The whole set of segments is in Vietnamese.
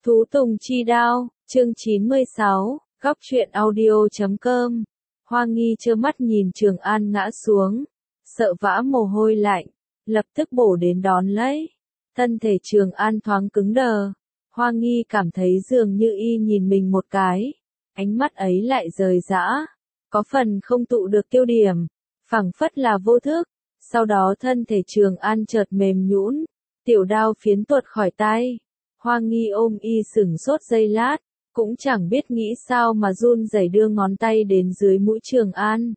Thú Tùng Chi Đao, chương 96, góc truyện audio.com. Hoa Nghi trơ mắt nhìn Trường An ngã xuống, sợ vã mồ hôi lạnh, lập tức bổ đến đón lấy. Thân thể Trường An thoáng cứng đờ, Hoa Nghi cảm thấy dường như y nhìn mình một cái, ánh mắt ấy lại rời rã, có phần không tụ được tiêu điểm, phảng phất là vô thức. Sau đó thân thể Trường An chợt mềm nhũn, tiểu đao phiến tuột khỏi tay. Hoa Nghi ôm y sửng sốt giây lát, cũng chẳng biết nghĩ sao mà run rẩy đưa ngón tay đến dưới mũi Trường An.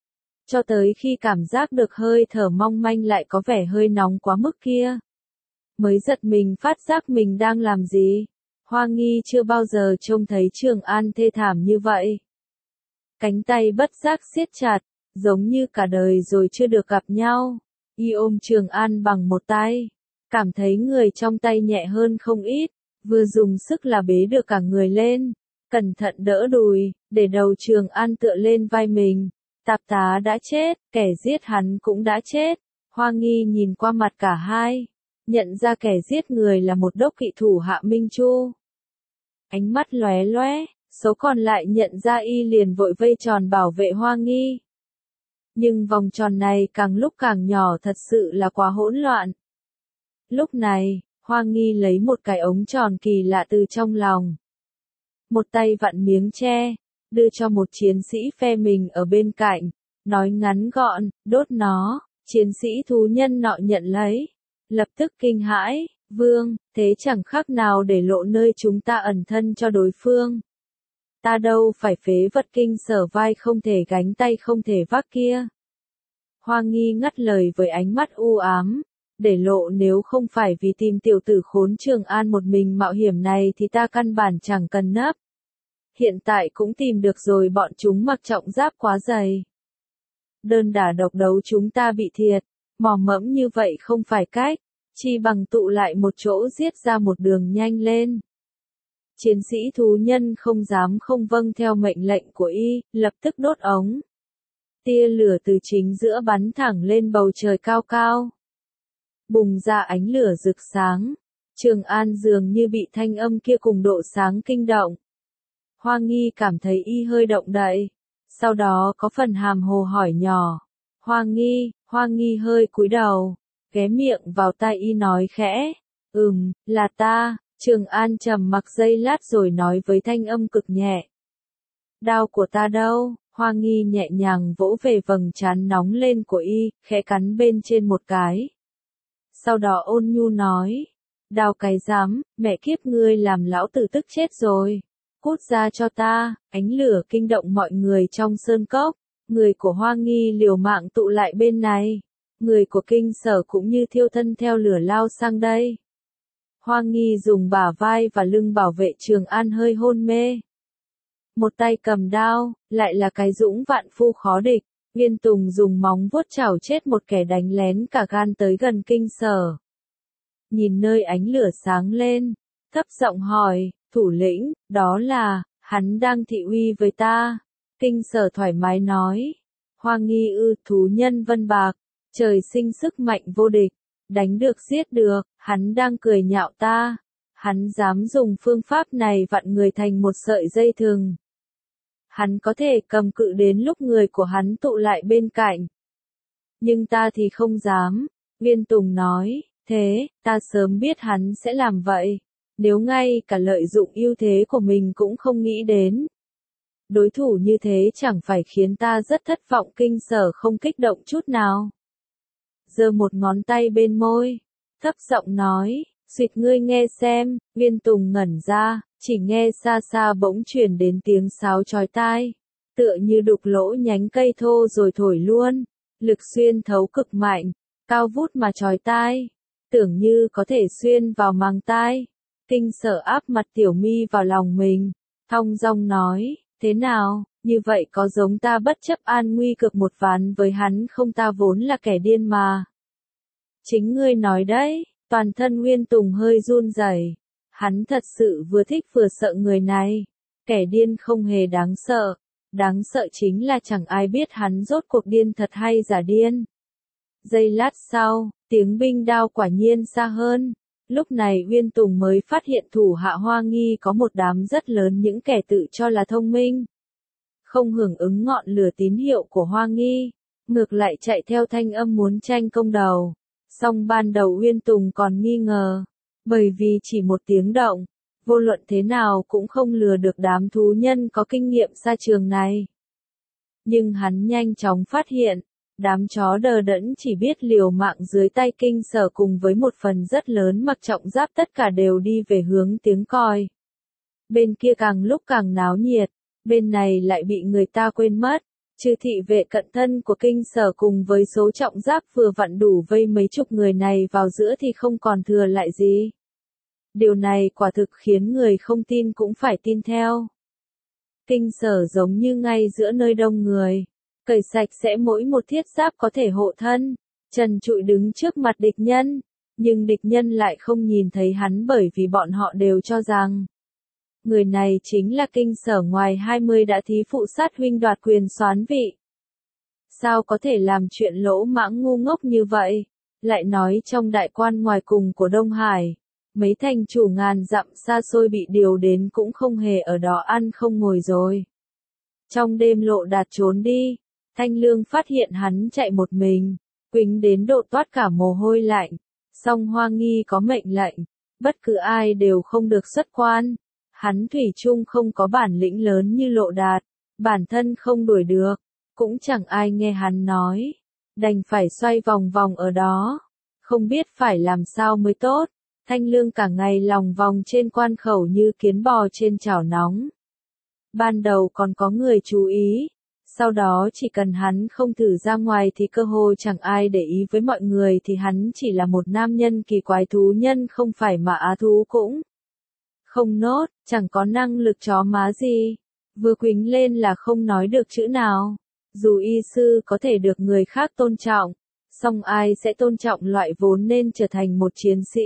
Cho tới khi cảm giác được hơi thở mong manh lại có vẻ hơi nóng quá mức kia, mới giật mình phát giác mình đang làm gì. Hoa Nghi chưa bao giờ trông thấy Trường An thê thảm như vậy. Cánh tay bất giác siết chặt, giống như cả đời rồi chưa được gặp nhau. Y ôm Trường An bằng một tay, cảm thấy người trong tay nhẹ hơn không ít, vừa dùng sức là bế được cả người lên, cẩn thận đỡ đùi, để đầu Trường An tựa lên vai mình. Tạp tá đã chết, kẻ giết hắn cũng đã chết. Hoa Nghi nhìn qua mặt cả hai, nhận ra kẻ giết người là một đốc kỵ thủ Hạ Minh Chu. Ánh mắt lóe lóe, số còn lại nhận ra y liền vội vây tròn bảo vệ Hoa Nghi. Nhưng vòng tròn này càng lúc càng nhỏ, thật sự là quá hỗn loạn. Lúc này, Hoa Nghi lấy một cái ống tròn kỳ lạ từ trong lòng. Một tay vặn miếng tre, đưa cho một chiến sĩ phe mình ở bên cạnh, nói ngắn gọn, đốt nó. Chiến sĩ thú nhân nọ nhận lấy, lập tức kinh hãi, vương, thế chẳng khác nào để lộ nơi chúng ta ẩn thân cho đối phương. Ta đâu phải phế vật kinh sở vai không thể gánh tay không thể vác kia. Hoa Nghi ngắt lời với ánh mắt u ám, để lộ nếu không phải vì tìm tiểu tử khốn Trường An một mình mạo hiểm này thì ta căn bản chẳng cần nấp. Hiện tại cũng tìm được rồi, bọn chúng mặc trọng giáp quá dày. Đơn đả độc đấu chúng ta bị thiệt, mò mẫm như vậy không phải cách, chi bằng tụ lại một chỗ giết ra một đường nhanh lên. Chiến sĩ thú nhân không dám không vâng theo mệnh lệnh của y, lập tức đốt ống. Tia lửa từ chính giữa bắn thẳng lên bầu trời cao cao. Bùng ra ánh lửa rực sáng. Trường An dường như bị thanh âm kia cùng độ sáng kinh động. Hoa Nghi cảm thấy y hơi động đậy, sau đó có phần hàm hồ hỏi nhỏ. Hoa Nghi hơi cúi đầu, ghé miệng vào tai y nói khẽ. Là ta. Trường An trầm mặc giây lát rồi nói với thanh âm cực nhẹ. Đao của ta đâu? Hoa Nghi nhẹ nhàng vỗ về vầng trán nóng lên của y, khẽ cắn bên trên một cái. Sau đó ôn nhu nói. Đao cái dám, mẹ kiếp ngươi làm lão tử tức chết rồi. Cút ra cho ta. Ánh lửa kinh động mọi người trong sơn cốc. Người của Hoa Nghi liều mạng tụ lại bên này. Người của kinh sở cũng như thiêu thân theo lửa lao sang đây. Hoa Nghi dùng bả vai và lưng bảo vệ Trường An hơi hôn mê. Một tay cầm đao, lại là cái dũng vạn phu khó địch. Viên Tùng dùng móng vuốt chảo chết một kẻ đánh lén cả gan tới gần kinh sở. Nhìn nơi ánh lửa sáng lên, thấp giọng hỏi, thủ lĩnh, đó là, hắn đang thị uy với ta. Kinh sở thoải mái nói. Hoa Nghi thú nhân Vân Bạc, trời sinh sức mạnh vô địch, đánh được giết được, hắn đang cười nhạo ta. Hắn dám dùng phương pháp này vặn người thành một sợi dây thừng. Hắn có thể cầm cự đến lúc người của hắn tụ lại bên cạnh. Nhưng ta thì không dám. Viên Tùng nói, thế, ta sớm biết hắn sẽ làm vậy. Nếu ngay cả lợi dụng ưu thế của mình cũng không nghĩ đến. Đối thủ như thế chẳng phải khiến ta rất thất vọng. Kinh sở không kích động chút nào. Giơ một ngón tay bên môi, thấp giọng nói, "Duyệt ngươi nghe xem." Viên Tùng ngẩn ra, chỉ nghe xa xa bỗng truyền đến tiếng sáo chói tai, tựa như đục lỗ nhánh cây thô rồi thổi luôn, lực xuyên thấu cực mạnh, cao vút mà chói tai, tưởng như có thể xuyên vào màng tai. Kinh sở áp mặt Tiểu Mi vào lòng mình, thong dong nói, "Thế nào, như vậy có giống ta bất chấp an nguy cược một ván với hắn không? Ta vốn là kẻ điên mà." "Chính ngươi nói đấy." Toàn thân Nguyên Tùng hơi run rẩy. Hắn thật sự vừa thích vừa sợ người này. Kẻ điên không hề đáng sợ chính là chẳng ai biết hắn rốt cuộc điên thật hay giả điên. Giây lát sau, tiếng binh đao quả nhiên xa hơn. Lúc này Uyên Tùng mới phát hiện thủ hạ Hoa Nghi có một đám rất lớn những kẻ tự cho là thông minh. Không hưởng ứng ngọn lửa tín hiệu của Hoa Nghi, ngược lại chạy theo thanh âm muốn tranh công đầu. Song ban đầu Uyên Tùng còn nghi ngờ, bởi vì chỉ một tiếng động, vô luận thế nào cũng không lừa được đám thú nhân có kinh nghiệm xa trường này. Nhưng hắn nhanh chóng phát hiện, đám chó đờ đẫn chỉ biết liều mạng dưới tay Kinh Sở cùng với một phần rất lớn mặc trọng giáp tất cả đều đi về hướng tiếng còi. Bên kia càng lúc càng náo nhiệt, bên này lại bị người ta quên mất, trừ thị vệ cận thân của Kinh Sở cùng với số trọng giáp vừa vặn đủ vây mấy chục người này vào giữa thì không còn thừa lại gì. Điều này quả thực khiến người không tin cũng phải tin theo. Kinh Sở giống như ngay giữa nơi đông người, cởi sạch sẽ mỗi một thiết giáp có thể hộ thân, trần trụi đứng trước mặt địch nhân, nhưng địch nhân lại không nhìn thấy hắn bởi vì bọn họ đều cho rằng người này chính là Kinh Sở ngoài 20 đã thí phụ sát huynh đoạt quyền soán vị. Sao có thể làm chuyện lỗ mãng ngu ngốc như vậy? Lại nói trong đại quan ngoài cùng của Đông Hải, mấy thành chủ ngàn dặm xa xôi bị điều đến cũng không hề ở đó ăn không ngồi rồi. Trong đêm Lộ Đạt trốn đi, Thanh Lương phát hiện hắn chạy một mình, quĩnh đến độ toát cả mồ hôi lạnh. Song Hoa Nghi có mệnh lệnh, bất cứ ai đều không được xuất quan. Hắn thủy chung không có bản lĩnh lớn như Lộ Đạt, bản thân không đuổi được, cũng chẳng ai nghe hắn nói, đành phải xoay vòng vòng ở đó, không biết phải làm sao mới tốt. Thanh Lương cả ngày lòng vòng trên quan khẩu như kiến bò trên chảo nóng. Ban đầu còn có người chú ý, sau đó chỉ cần hắn không thử ra ngoài thì cơ hồ chẳng ai để ý với mọi người thì hắn chỉ là một nam nhân kỳ quái thú nhân không phải mà á thú cũng không nốt, chẳng có năng lực chó má gì. Vừa quĩnh lên là không nói được chữ nào. Dù y sư có thể được người khác tôn trọng, song ai sẽ tôn trọng loại vốn nên trở thành một chiến sĩ.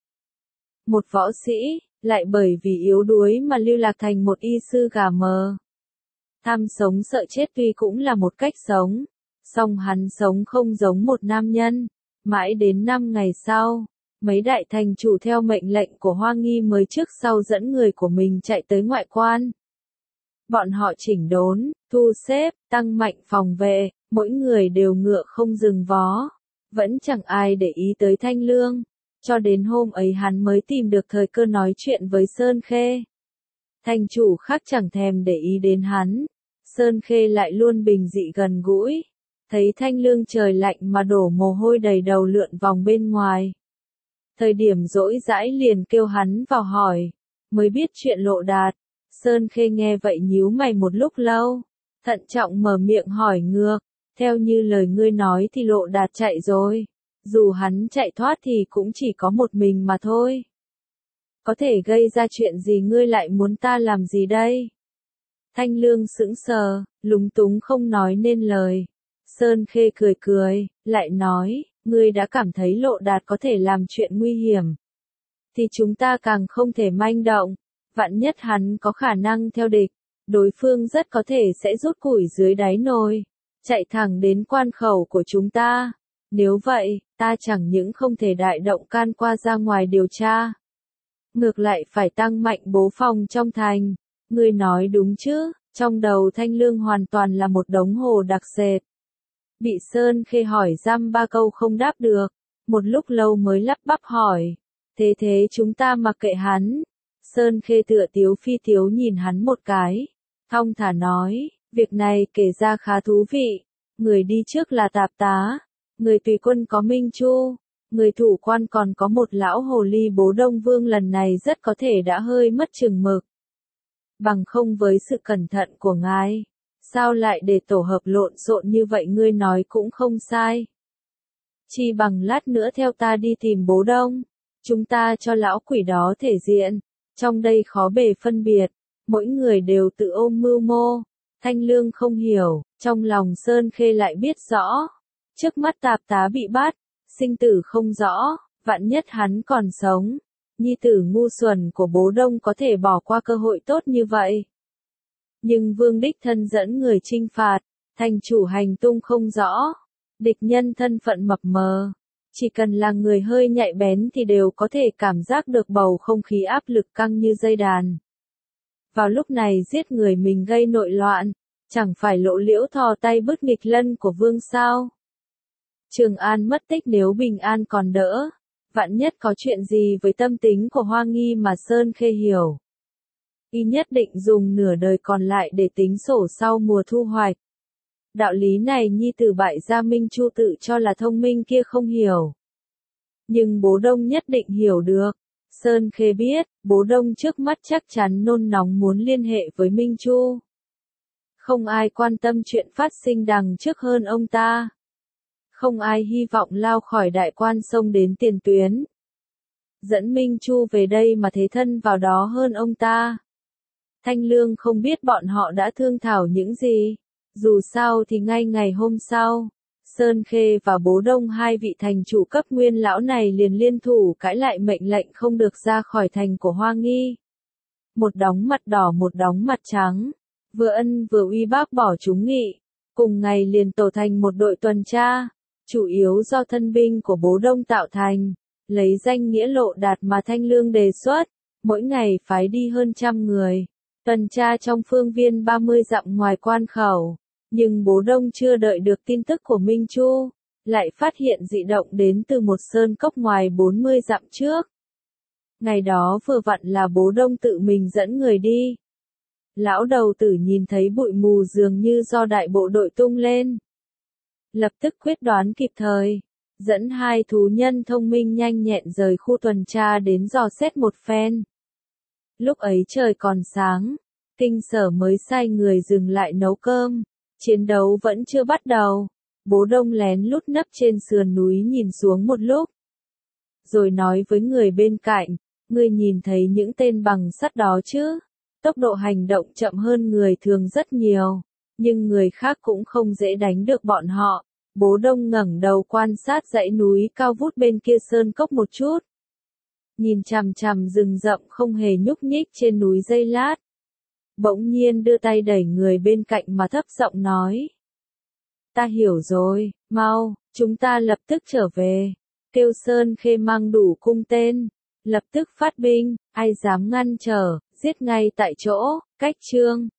Một võ sĩ, lại bởi vì yếu đuối mà lưu lạc thành một y sư gà mờ. Tham sống sợ chết tuy cũng là một cách sống, song hắn sống không giống một nam nhân. Mãi đến 5 ngày sau, mấy đại thành chủ theo mệnh lệnh của Hoa Nghi mới trước sau dẫn người của mình chạy tới ngoại quan. Bọn họ chỉnh đốn, thu xếp, tăng mạnh phòng vệ, mỗi người đều ngựa không dừng vó. Vẫn chẳng ai để ý tới Thanh Lương. Cho đến hôm ấy hắn mới tìm được thời cơ nói chuyện với Sơn Khê. Thành chủ khác chẳng thèm để ý đến hắn. Sơn Khê lại luôn bình dị gần gũi. Thấy Thanh Lương trời lạnh mà đổ mồ hôi đầy đầu lượn vòng bên ngoài. Thời điểm rỗi rãi liền kêu hắn vào hỏi. Mới biết chuyện Lộ Đạt. Sơn Khê nghe vậy nhíu mày một lúc lâu. Thận trọng mở miệng hỏi ngược. Theo như lời ngươi nói thì Lộ Đạt chạy rồi. Dù hắn chạy thoát thì cũng chỉ có một mình mà thôi. Có thể gây ra chuyện gì ngươi lại muốn ta làm gì đây? Thanh Lương sững sờ, lúng túng không nói nên lời. Sơn Khê cười cười, lại nói, ngươi đã cảm thấy Lộ Đạt có thể làm chuyện nguy hiểm. Thì chúng ta càng không thể manh động, vạn nhất hắn có khả năng theo địch, đối phương rất có thể sẽ rút củi dưới đáy nồi, chạy thẳng đến quan khẩu của chúng ta. Nếu vậy, ta chẳng những không thể đại động can qua ra ngoài điều tra. Ngược lại phải tăng mạnh bố phòng trong thành. Ngươi nói đúng chứ, trong đầu Thanh Lương hoàn toàn là một đống hồ đặc sệt. Bị Sơn Khê hỏi dăm ba câu không đáp được, một lúc lâu mới lắp bắp hỏi. Thế chúng ta mặc kệ hắn. Sơn Khê tựa tiếu phi tiếu nhìn hắn một cái. Thong thả nói, việc này kể ra khá thú vị. Người đi trước là Tạp Tá. Người tùy quân có Minh Chu, người thủ quan còn có một lão hồ ly Bố Đông Vương lần này rất có thể đã hơi mất chừng mực. Bằng không với sự cẩn thận của ngài, sao lại để tổ hợp lộn xộn như vậy ngươi nói cũng không sai. Chi bằng lát nữa theo ta đi tìm Bố Đông, chúng ta cho lão quỷ đó thể diện, trong đây khó bề phân biệt, mỗi người đều tự ôm mưu mô. Thanh Lương không hiểu, trong lòng Sơn Khê lại biết rõ. Trước mắt Tạp Tá bị bắt, sinh tử không rõ, vạn nhất hắn còn sống. Nhi tử ngu xuẩn của Bố Đông có thể bỏ qua cơ hội tốt như vậy. Nhưng Vương đích thân dẫn người chinh phạt, thành chủ hành tung không rõ, địch nhân thân phận mập mờ. Chỉ cần là người hơi nhạy bén thì đều có thể cảm giác được bầu không khí áp lực căng như dây đàn. Vào lúc này giết người mình gây nội loạn, chẳng phải Lộ Liễu thò tay bứt nghịch lân của Vương sao? Trường An mất tích nếu bình an còn đỡ, vạn nhất có chuyện gì với tâm tính của Hoa Nghi mà Sơn Khê hiểu. Y nhất định dùng nửa đời còn lại để tính sổ sau mùa thu hoạch. Đạo lý này nhi tử bại gia Minh Chu tự cho là thông minh kia không hiểu. Nhưng bố Đông nhất định hiểu được. Sơn Khê biết, bố Đông trước mắt chắc chắn nôn nóng muốn liên hệ với Minh Chu. Không ai quan tâm chuyện phát sinh đằng trước hơn ông ta. Không ai hy vọng lao khỏi đại quan sông đến tiền tuyến. Dẫn Minh Chu về đây mà thế thân vào đó hơn ông ta. Thanh Lương không biết bọn họ đã thương thảo những gì. Dù sao thì ngay ngày hôm sau, Sơn Khê và bố Đông hai vị thành chủ cấp nguyên lão này liền liên thủ cãi lại mệnh lệnh không được ra khỏi thành của Hoa Nghi. Một đóng mặt đỏ một đóng mặt trắng, vừa ân vừa uy bác bỏ chúng nghị, cùng ngày liền tổ thành một đội tuần tra, chủ yếu do thân binh của bố Đông tạo thành, lấy danh nghĩa Lộ Đạt mà Thanh Lương đề xuất, mỗi ngày phái đi hơn 100 người, tuần tra trong phương viên 30 dặm ngoài quan khẩu. Nhưng bố Đông chưa đợi được tin tức của Minh Chu, lại phát hiện dị động đến từ một sơn cốc ngoài 40 dặm trước. Ngày đó vừa vặn là bố Đông tự mình dẫn người đi. Lão đầu tử nhìn thấy bụi mù dường như do đại bộ đội tung lên. Lập tức quyết đoán kịp thời, dẫn hai thú nhân thông minh nhanh nhẹn rời khu tuần tra đến dò xét một phen. Lúc ấy trời còn sáng, Kinh Sở mới sai người dừng lại nấu cơm. Chiến đấu vẫn chưa bắt đầu, bố Đông lén lút nấp trên sườn núi nhìn xuống một lúc. Rồi nói với người bên cạnh, ngươi nhìn thấy những tên bằng sắt đó chứ? Tốc độ hành động chậm hơn người thường rất nhiều, nhưng người khác cũng không dễ đánh được bọn họ. Bố Đông ngẩng đầu quan sát dãy núi cao vút bên kia sơn cốc một chút. Nhìn chằm chằm rừng rậm không hề nhúc nhích trên núi giây lát. Bỗng nhiên đưa tay đẩy người bên cạnh mà thấp giọng nói. Ta hiểu rồi, mau, chúng ta lập tức trở về. Kêu Sơn Khê mang đủ cung tên. Lập tức phát binh, ai dám ngăn trở, giết ngay tại chỗ, cách chương.